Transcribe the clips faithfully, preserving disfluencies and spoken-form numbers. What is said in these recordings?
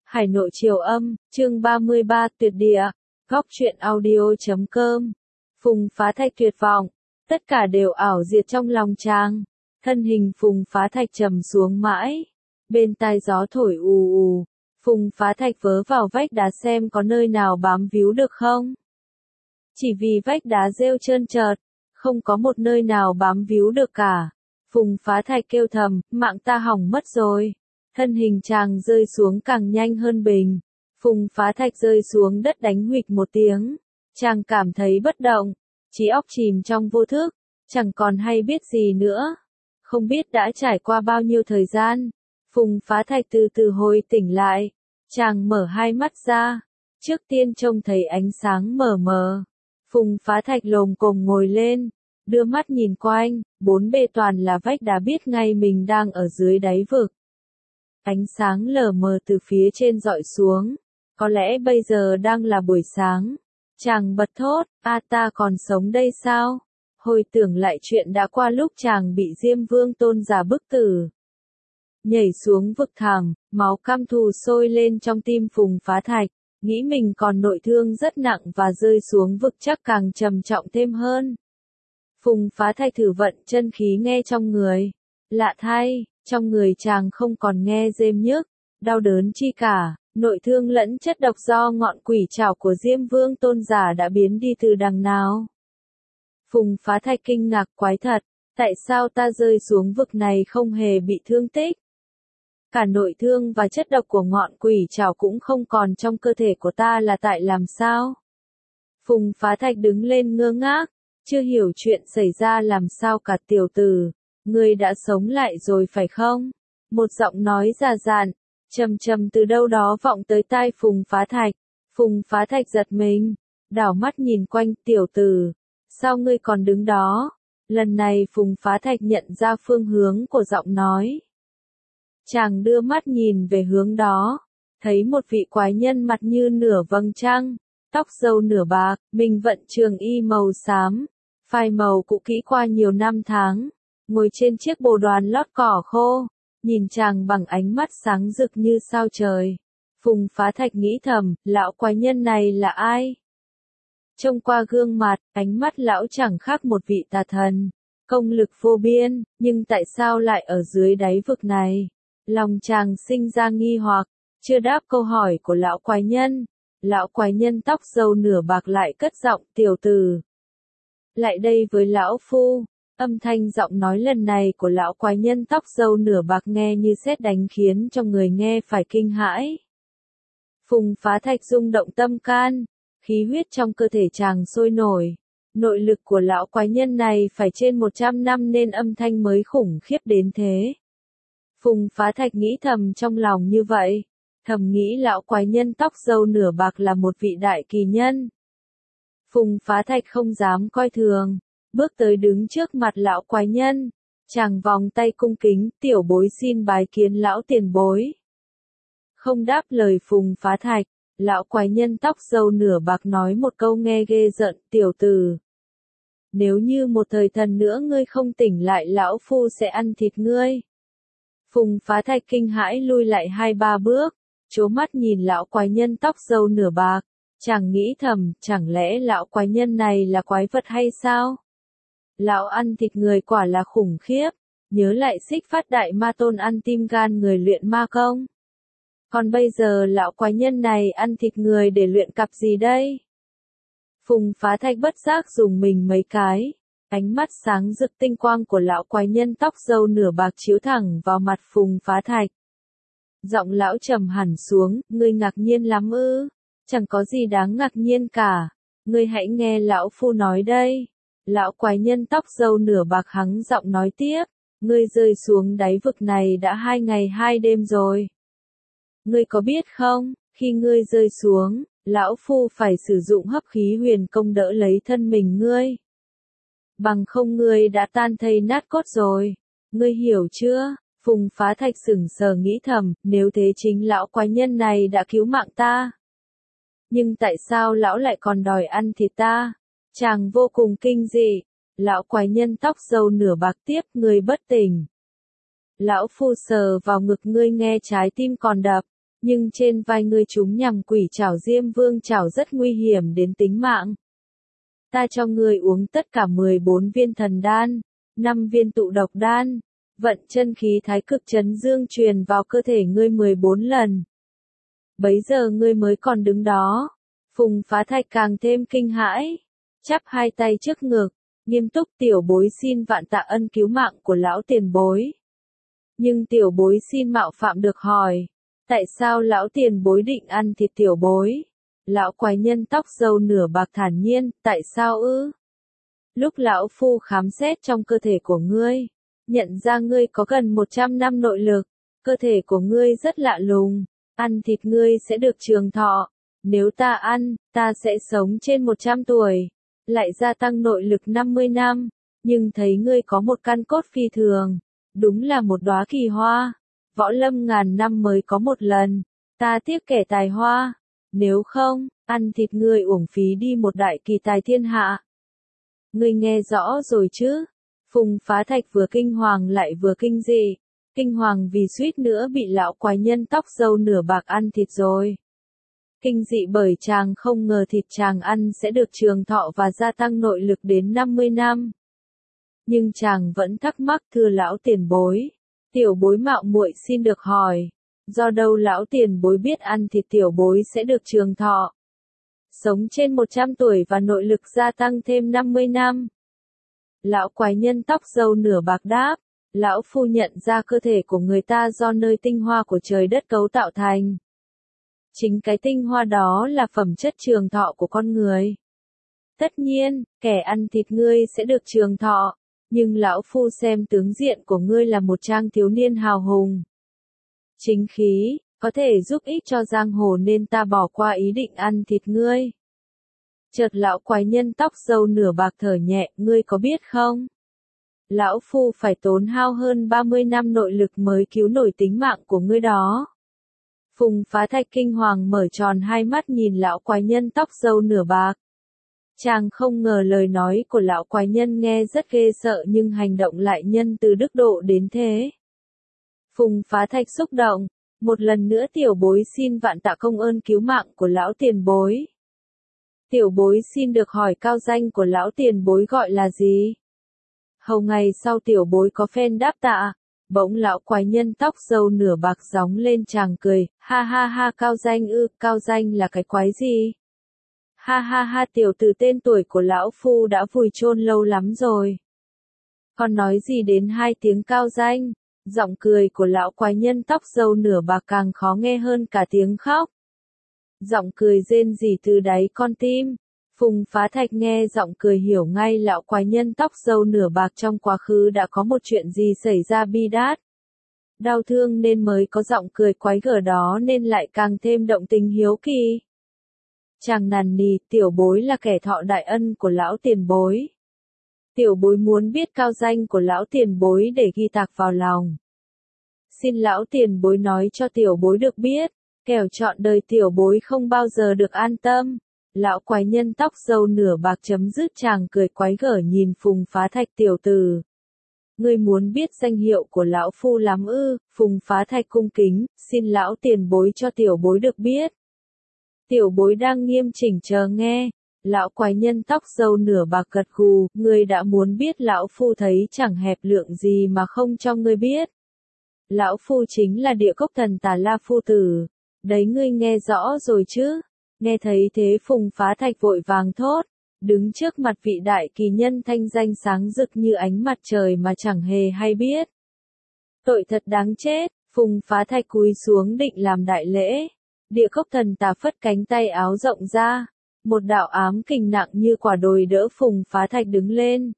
Hải Nội Triều Âm, chương ba mươi ba tuyệt địa, góc truyện audio.com. Phùng Phá Thạch tuyệt vọng, tất cả đều ảo diệt trong lòng chàng. Thân hình Phùng Phá Thạch trầm xuống mãi, bên tai gió thổi ù ù. Phùng Phá Thạch vớ vào vách đá xem có nơi nào bám víu được không. Chỉ vì vách đá rêu trơn trượt, không có một nơi nào bám víu được cả. Phùng Phá Thạch kêu thầm, mạng ta hỏng mất rồi. Thân hình chàng rơi xuống càng nhanh hơn bình. Phùng Phá Thạch rơi xuống đất đánh huỵch một tiếng. Chàng cảm thấy bất động, trí óc chìm trong vô thức, chẳng còn hay biết gì nữa. Không biết đã trải qua bao nhiêu thời gian. Phùng Phá Thạch từ từ hồi tỉnh lại. Chàng mở hai mắt ra. Trước tiên trông thấy ánh sáng mờ mờ. Phùng Phá Thạch lồm cồm ngồi lên. Đưa mắt nhìn quanh, bốn bề toàn là vách đá, biết ngay mình đang ở dưới đáy vực. Ánh sáng lờ mờ từ phía trên dọi xuống. Có lẽ bây giờ đang là buổi sáng. Chàng bật thốt, a ta còn sống đây sao? Hồi tưởng lại chuyện đã qua lúc chàng bị Diêm Vương Tôn giả bức tử. Nhảy xuống vực thẳm, máu căm thù sôi lên trong tim Phùng Phá Thạch. Nghĩ mình còn nội thương rất nặng và rơi xuống vực chắc càng trầm trọng thêm hơn. Phùng Phá Thạch thử vận chân khí nghe trong người. Lạ thay, trong người chàng không còn nghe rêm nhức, đau đớn chi cả, nội thương lẫn chất độc do ngọn quỷ trảo của Diêm Vương Tôn giả đã biến đi từ đằng nào. Phùng Phá Thạch kinh ngạc quái thật, tại sao ta rơi xuống vực này không hề bị thương tích? Cả nội thương và chất độc của ngọn quỷ trảo cũng không còn trong cơ thể của ta là tại làm sao? Phùng Phá Thạch đứng lên ngơ ngác, chưa hiểu chuyện xảy ra làm sao cả. Tiểu tử, ngươi đã sống lại rồi phải không? Một giọng nói già dặn, trầm trầm từ đâu đó vọng tới tai Phùng Phá Thạch. Phùng Phá Thạch giật mình, đảo mắt nhìn quanh. Tiểu tử, sao ngươi còn đứng đó? Lần này Phùng Phá Thạch nhận ra phương hướng của giọng nói. Chàng đưa mắt nhìn về hướng đó, thấy một vị quái nhân mặt như nửa vầng trăng, tóc râu nửa bạc, mình vận trường y màu xám, phai màu cũ kỹ qua nhiều năm tháng, ngồi trên chiếc bồ đoàn lót cỏ khô, nhìn chàng bằng ánh mắt sáng rực như sao trời. Phùng Phá Thạch nghĩ thầm, lão quái nhân này là ai? Trông qua gương mặt, ánh mắt lão chẳng khác một vị tà thần, công lực vô biên, nhưng tại sao lại ở dưới đáy vực này? Lòng chàng sinh ra nghi hoặc, chưa đáp câu hỏi của lão quái nhân. Lão quái nhân tóc râu nửa bạc lại cất giọng, tiểu tử, lại đây với lão phu. Âm thanh giọng nói lần này của lão quái nhân tóc râu nửa bạc nghe như sét đánh khiến cho người nghe phải kinh hãi. Phùng Phá Thạch rung động tâm can, khí huyết trong cơ thể chàng sôi nổi. Nội lực của lão quái nhân này phải trên một trăm năm nên âm thanh mới khủng khiếp đến thế. Phùng Phá Thạch nghĩ thầm trong lòng như vậy, thầm nghĩ lão quái nhân tóc râu nửa bạc là một vị đại kỳ nhân. Phùng Phá Thạch không dám coi thường, bước tới đứng trước mặt lão quái nhân, chàng vòng tay cung kính, tiểu bối xin bái kiến lão tiền bối. Không đáp lời Phùng Phá Thạch, lão quái nhân tóc râu nửa bạc nói một câu nghe ghê rợn, tiểu tử, nếu như một thời thần nữa ngươi không tỉnh lại lão phu sẽ ăn thịt ngươi. Phùng Phá Thạch kinh hãi lui lại hai ba bước, trố mắt nhìn lão quái nhân tóc râu nửa bạc, chàng nghĩ thầm, chẳng lẽ lão quái nhân này là quái vật hay sao? Lão ăn thịt người quả là khủng khiếp, nhớ lại Xích Phát Đại Ma Tôn ăn tim gan người luyện ma công. Còn bây giờ lão quái nhân này ăn thịt người để luyện cặp gì đây? Phùng Phá Thạch bất giác dùng mình mấy cái. Ánh mắt sáng rực tinh quang của lão quái nhân tóc râu nửa bạc chiếu thẳng vào mặt Phùng Phá Thạch. Giọng lão trầm hẳn xuống, ngươi ngạc nhiên lắm ư? Chẳng có gì đáng ngạc nhiên cả. Ngươi hãy nghe lão phu nói đây. Lão quái nhân tóc râu nửa bạc hắng giọng nói tiếp, ngươi rơi xuống đáy vực này đã hai ngày hai đêm rồi. Ngươi có biết không, khi ngươi rơi xuống, lão phu phải sử dụng hấp khí huyền công đỡ lấy thân mình ngươi. Bằng không ngươi đã tan thây nát cốt rồi. Ngươi hiểu chưa? Phùng Phá Thạch sững sờ nghĩ thầm, nếu thế chính lão quái nhân này đã cứu mạng ta. Nhưng tại sao lão lại còn đòi ăn thịt ta? Chàng vô cùng kinh dị. Lão quái nhân tóc râu nửa bạc tiếp, ngươi bất tỉnh. Lão phu sờ vào ngực ngươi nghe trái tim còn đập. Nhưng trên vai ngươi chúng nhằm quỷ trảo Diêm Vương trảo rất nguy hiểm đến tính mạng. Ta cho ngươi uống tất cả mười bốn viên thần đan, năm viên tụ độc đan, vận chân khí thái cực chấn dương truyền vào cơ thể ngươi mười bốn lần. Bấy giờ ngươi mới còn đứng đó. Phùng Phá Thạch càng thêm kinh hãi, chắp hai tay trước ngực, nghiêm túc tiểu bối xin vạn tạ ân cứu mạng của lão tiền bối. Nhưng tiểu bối xin mạo phạm được hỏi, tại sao lão tiền bối định ăn thịt tiểu bối? Lão quái nhân tóc râu nửa bạc thản nhiên, tại sao ư? Lúc lão phu khám xét trong cơ thể của ngươi, nhận ra ngươi có gần một trăm năm nội lực, cơ thể của ngươi rất lạ lùng, ăn thịt ngươi sẽ được trường thọ, nếu ta ăn, ta sẽ sống trên một trăm tuổi, lại gia tăng nội lực năm mươi năm, nhưng thấy ngươi có một căn cốt phi thường, đúng là một đóa kỳ hoa, võ lâm ngàn năm mới có một lần, ta tiếc kẻ tài hoa, nếu không, ăn thịt ngươi uổng phí đi một đại kỳ tài thiên hạ. Ngươi nghe rõ rồi chứ? Phùng Phá Thạch vừa kinh hoàng lại vừa kinh dị, kinh hoàng vì suýt nữa bị lão quái nhân tóc râu nửa bạc ăn thịt rồi. Kinh dị bởi chàng không ngờ thịt chàng ăn sẽ được trường thọ và gia tăng nội lực đến năm mươi năm. Nhưng chàng vẫn thắc mắc thưa lão tiền bối, tiểu bối mạo muội xin được hỏi, do đâu lão tiền bối biết ăn thịt tiểu bối sẽ được trường thọ, sống trên một trăm tuổi và nội lực gia tăng thêm năm mươi năm? Lão quái nhân tóc râu nửa bạc đáp, lão phu nhận ra cơ thể của người ta do nơi tinh hoa của trời đất cấu tạo thành. Chính cái tinh hoa đó là phẩm chất trường thọ của con người. Tất nhiên, kẻ ăn thịt ngươi sẽ được trường thọ, nhưng lão phu xem tướng diện của ngươi là một trang thiếu niên hào hùng. Chính khí, có thể giúp ích cho giang hồ nên ta bỏ qua ý định ăn thịt ngươi. Chợt lão quái nhân tóc râu nửa bạc thở nhẹ, ngươi có biết không? Lão phu phải tốn hao hơn ba mươi năm nội lực mới cứu nổi tính mạng của ngươi đó. Phùng Phá Thạch kinh hoàng mở tròn hai mắt nhìn lão quái nhân tóc râu nửa bạc. Chàng không ngờ lời nói của lão quái nhân nghe rất ghê sợ nhưng hành động lại nhân từ đức độ đến thế. Phùng Phá Thạch xúc động, một lần nữa tiểu bối xin vạn tạ công ơn cứu mạng của lão tiền bối. Tiểu bối xin được hỏi cao danh của lão tiền bối gọi là gì? Hầu ngày sau tiểu bối có phen đáp tạ, bỗng lão quái nhân tóc râu nửa bạc gióng lên chàng cười, ha ha ha cao danh ư, cao danh là cái quái gì? Ha ha ha tiểu tử tên tuổi của lão phu đã vùi chôn lâu lắm rồi. Còn nói gì đến hai tiếng cao danh, giọng cười của lão quái nhân tóc râu nửa bạc càng khó nghe hơn cả tiếng khóc. Giọng cười rên rỉ từ đáy con tim. Phùng Phá Thạch nghe giọng cười hiểu ngay lão quái nhân tóc râu nửa bạc trong quá khứ đã có một chuyện gì xảy ra bi đát. Đau thương nên mới có giọng cười quái gở đó nên lại càng thêm động tình hiếu kỳ. Chàng nằn nì, tiểu bối là kẻ thọ đại ân của lão tiền bối. Tiểu bối muốn biết cao danh của lão tiền bối để ghi tạc vào lòng. Xin lão tiền bối nói cho tiểu bối được biết, kẻo trọn đời tiểu bối không bao giờ được an tâm. Lão quái nhân tóc râu nửa bạc chấm dứt chàng cười quái gở nhìn Phùng Phá Thạch tiểu tử. Ngươi muốn biết danh hiệu của lão phu lắm ư? Phùng Phá Thạch cung kính, xin lão tiền bối cho tiểu bối được biết. Tiểu bối đang nghiêm chỉnh chờ nghe. Lão quái nhân tóc râu nửa bạc gật gù, ngươi đã muốn biết lão phu thấy chẳng hẹp lượng gì mà không cho ngươi biết. Lão phu chính là Địa Cốc Thần Tà La phu tử. Đấy ngươi nghe rõ rồi chứ? Nghe thấy thế Phùng Phá Thạch vội vàng thốt, đứng trước mặt vị đại kỳ nhân thanh danh sáng rực như ánh mặt trời mà chẳng hề hay biết. Tội thật đáng chết, Phùng Phá Thạch cúi xuống định làm đại lễ. Địa Cốc Thần Tà phất cánh tay áo rộng ra, một đạo ám kình nặng như quả đồi đỡ Phùng Phá Thạch đứng lên.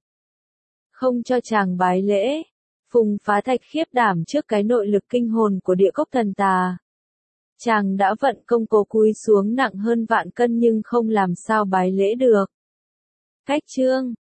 Không cho chàng bái lễ, Phùng Phá Thạch khiếp đảm trước cái nội lực kinh hồn của Địa Cốc Thần Tà. Chàng đã vận công cố cúi xuống nặng hơn vạn cân nhưng không làm sao bái lễ được. Cách chương